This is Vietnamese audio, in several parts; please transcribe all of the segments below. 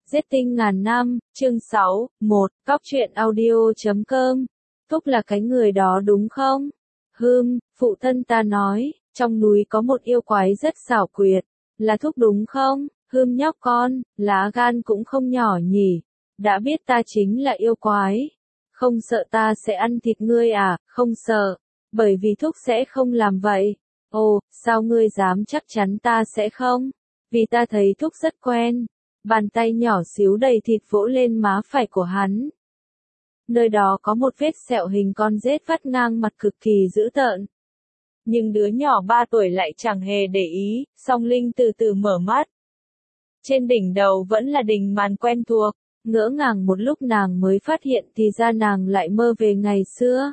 Giết tinh ngàn năm, chương 6, 1, Cóc truyện audio.com. Thúc là cái người đó đúng không? Phụ thân ta nói, trong núi có một yêu quái rất xảo quyệt, là Thúc đúng không? Nhóc con, lá gan cũng không nhỏ nhỉ, đã biết ta chính là yêu quái. Không sợ ta sẽ ăn thịt ngươi à? Không sợ, bởi vì Thúc sẽ không làm vậy. Ồ, sao ngươi dám chắc chắn ta sẽ không? Vì ta thấy Thúc rất quen. Bàn tay nhỏ xíu đầy thịt vỗ lên má phải của hắn. Nơi đó có một vết sẹo hình con rết vắt ngang mặt cực kỳ dữ tợn. Nhưng đứa nhỏ 3 tuổi lại chẳng hề để ý, Song Linh từ từ mở mắt. Trên đỉnh đầu vẫn là đỉnh màn quen thuộc, ngỡ ngàng một lúc nàng mới phát hiện thì ra nàng lại mơ về ngày xưa.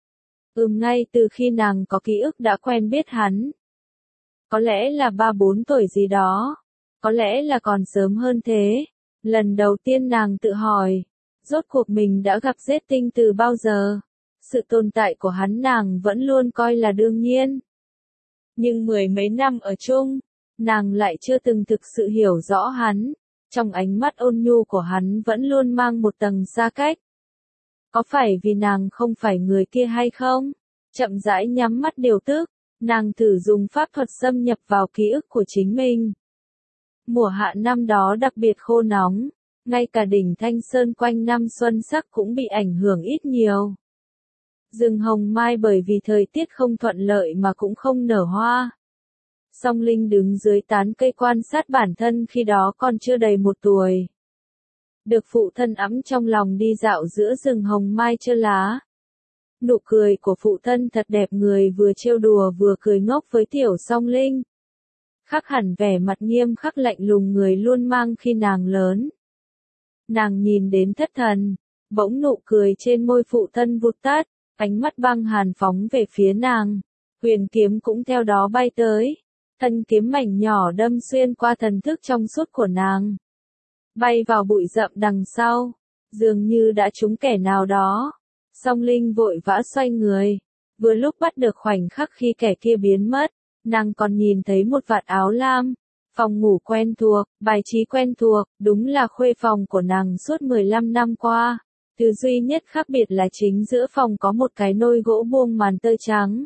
Ngay từ khi nàng có ký ức đã quen biết hắn. Có lẽ là 3-4 tuổi gì đó. Có lẽ là còn sớm hơn thế. Lần đầu tiên nàng tự hỏi, rốt cuộc mình đã gặp Giết Tinh từ bao giờ? Sự tồn tại của hắn nàng vẫn luôn coi là đương nhiên. Nhưng 10 mấy năm ở chung, nàng lại chưa từng thực sự hiểu rõ hắn. Trong ánh mắt ôn nhu của hắn vẫn luôn mang một tầng xa cách. Có phải vì nàng không phải người kia hay không? Chậm rãi nhắm mắt điều tức, nàng thử dùng pháp thuật xâm nhập vào ký ức của chính mình. Mùa hạ năm đó đặc biệt khô nóng, ngay cả đỉnh Thanh Sơn quanh năm xuân sắc cũng bị ảnh hưởng ít nhiều. Rừng hồng mai bởi vì thời tiết không thuận lợi mà cũng không nở hoa. Song Linh đứng dưới tán cây quan sát bản thân khi đó còn chưa đầy 1 tuổi. Được phụ thân ẵm trong lòng đi dạo giữa rừng hồng mai trơ lá. Nụ cười của phụ thân thật đẹp, người vừa trêu đùa vừa cười ngốc với tiểu Song Linh. Khác hẳn vẻ mặt nghiêm khắc lạnh lùng người luôn mang khi nàng lớn. Nàng nhìn đến thất thần, bỗng nụ cười trên môi phụ thân vụt tắt, ánh mắt băng hàn phóng về phía nàng. Huyền kiếm cũng theo đó bay tới, thân kiếm mảnh nhỏ đâm xuyên qua thần thức trong suốt của nàng. Bay vào bụi rậm đằng sau, dường như đã trúng kẻ nào đó. Song Linh vội vã xoay người, vừa lúc bắt được khoảnh khắc khi kẻ kia biến mất. Nàng còn nhìn thấy một vạt áo lam, phòng ngủ quen thuộc, bài trí quen thuộc, đúng là khuê phòng của nàng suốt 15 năm qua. Thứ duy nhất khác biệt là chính giữa phòng có một cái nôi gỗ buông màn tơ trắng.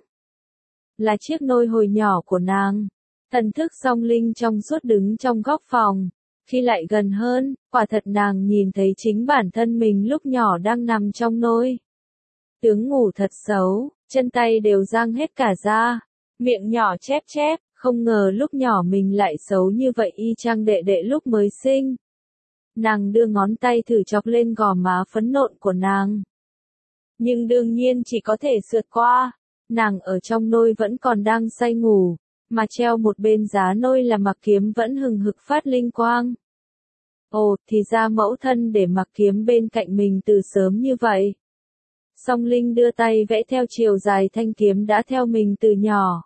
Là chiếc nôi hồi nhỏ của nàng. Thần thức Song Linh trong suốt đứng trong góc phòng. Khi lại gần hơn, quả thật nàng nhìn thấy chính bản thân mình lúc nhỏ đang nằm trong nôi. Tướng ngủ thật xấu, chân tay đều giang hết cả ra. Miệng nhỏ chép chép, không ngờ lúc nhỏ mình lại xấu như vậy y chang đệ đệ lúc mới sinh. Nàng đưa ngón tay thử chọc lên gò má phấn nộn của nàng. Nhưng đương nhiên chỉ có thể sượt qua. Nàng ở trong nôi vẫn còn đang say ngủ, mà treo một bên giá nôi là mặc kiếm vẫn hừng hực phát linh quang. Ồ, thì ra mẫu thân để mặc kiếm bên cạnh mình từ sớm như vậy. Song Linh đưa tay vẽ theo chiều dài thanh kiếm đã theo mình từ nhỏ.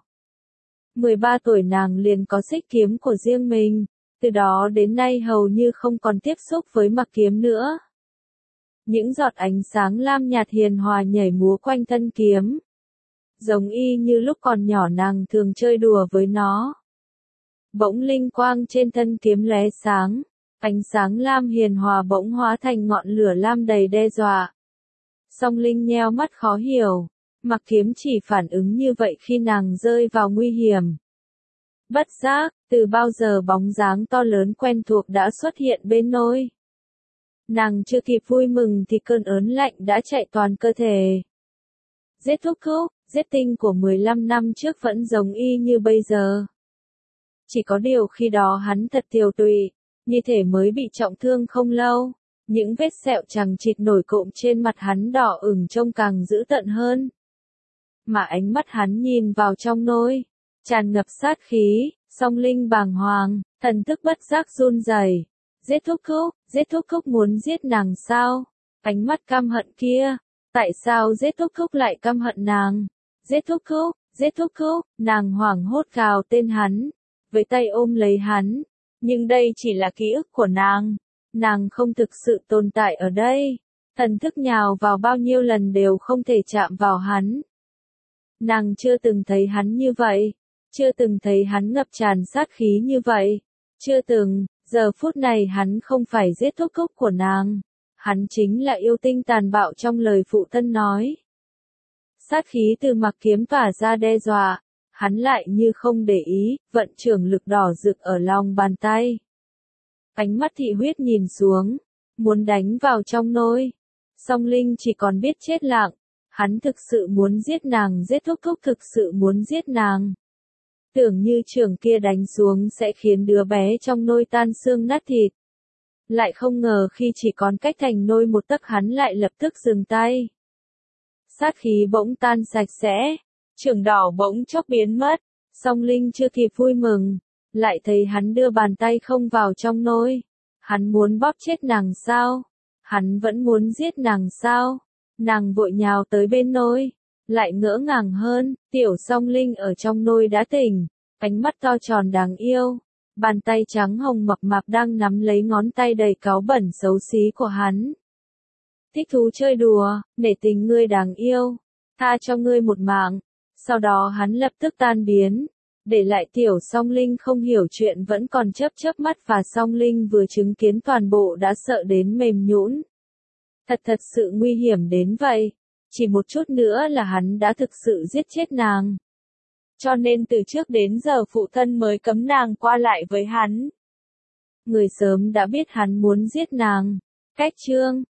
13 tuổi nàng liền có xích kiếm của riêng mình, từ đó đến nay hầu như không còn tiếp xúc với mặc kiếm nữa. Những giọt ánh sáng lam nhạt hiền hòa nhảy múa quanh thân kiếm. Giống y như lúc còn nhỏ nàng thường chơi đùa với nó. Bỗng linh quang trên thân kiếm lóe sáng, ánh sáng lam hiền hòa bỗng hóa thành ngọn lửa lam đầy đe dọa. Song Linh nheo mắt khó hiểu. Mặc kiếm chỉ phản ứng như vậy khi nàng rơi vào nguy hiểm. Bất giác, từ bao giờ bóng dáng to lớn quen thuộc đã xuất hiện bên nôi. Nàng chưa kịp vui mừng thì cơn ớn lạnh đã chạy toàn cơ thể. Giết Thúc, Giết Tinh của 15 năm trước vẫn giống y như bây giờ. Chỉ có điều khi đó hắn thật tiều tụy, như thể mới bị trọng thương không lâu. Những vết sẹo chằng chịt nổi cộm trên mặt hắn đỏ ửng trông càng dữ tợn hơn. Mà ánh mắt hắn nhìn vào trong nôi, tràn ngập sát khí. Song Linh bàng hoàng, thần thức bất giác run rẩy. Giết Thúc muốn giết nàng sao? Ánh mắt căm hận kia, tại sao Giết Thúc lại căm hận nàng? Giết Thúc, nàng hoảng hốt gào tên hắn, với tay ôm lấy hắn. Nhưng đây chỉ là ký ức của nàng không thực sự tồn tại ở đây. Thần thức nhào vào bao nhiêu lần đều không thể chạm vào hắn. Nàng chưa từng thấy hắn như vậy, chưa từng thấy hắn ngập tràn sát khí như vậy, chưa từng, Giờ phút này hắn không phải giết thúc thúc của nàng. Hắn chính là yêu tinh tàn bạo trong lời phụ thân nói. Sát khí từ mặc kiếm tỏa ra đe dọa. Hắn lại như không để ý, vận trưởng lực đỏ rực ở lòng bàn tay. Ánh mắt thị huyết nhìn xuống, muốn đánh vào trong nôi. Song Linh chỉ còn biết chết lặng. Hắn thực sự muốn giết nàng, giết thúc thúc thực sự muốn giết nàng. Tưởng như trường kia đánh xuống sẽ khiến đứa bé trong nôi tan xương nát thịt. Lại không ngờ khi chỉ còn cách thành nôi một tấc hắn lại lập tức dừng tay. Sát khí bỗng tan sạch sẽ, trường đỏ bỗng chốc biến mất. Song Linh chưa kịp vui mừng, lại thấy hắn đưa bàn tay không vào trong nôi. Hắn muốn bóp chết nàng sao? Hắn vẫn muốn giết nàng sao? Nàng vội nhào tới bên nôi, lại ngỡ ngàng hơn, tiểu Song Linh ở trong nôi đã tỉnh, ánh mắt to tròn đáng yêu, bàn tay trắng hồng mập mạp đang nắm lấy ngón tay đầy cáu bẩn xấu xí của hắn. Thích thú chơi đùa, nể tình ngươi đáng yêu, tha cho ngươi một mạng. Sau đó hắn lập tức tan biến, để lại tiểu Song Linh không hiểu chuyện vẫn còn chớp chớp mắt, và Song Linh vừa chứng kiến toàn bộ đã sợ đến mềm nhũn. Thật sự nguy hiểm đến vậy. Chỉ một chút nữa là hắn đã thực sự giết chết nàng. Cho nên từ trước đến giờ phụ thân mới cấm nàng qua lại với hắn. Người sớm đã biết hắn muốn giết nàng. Cách chương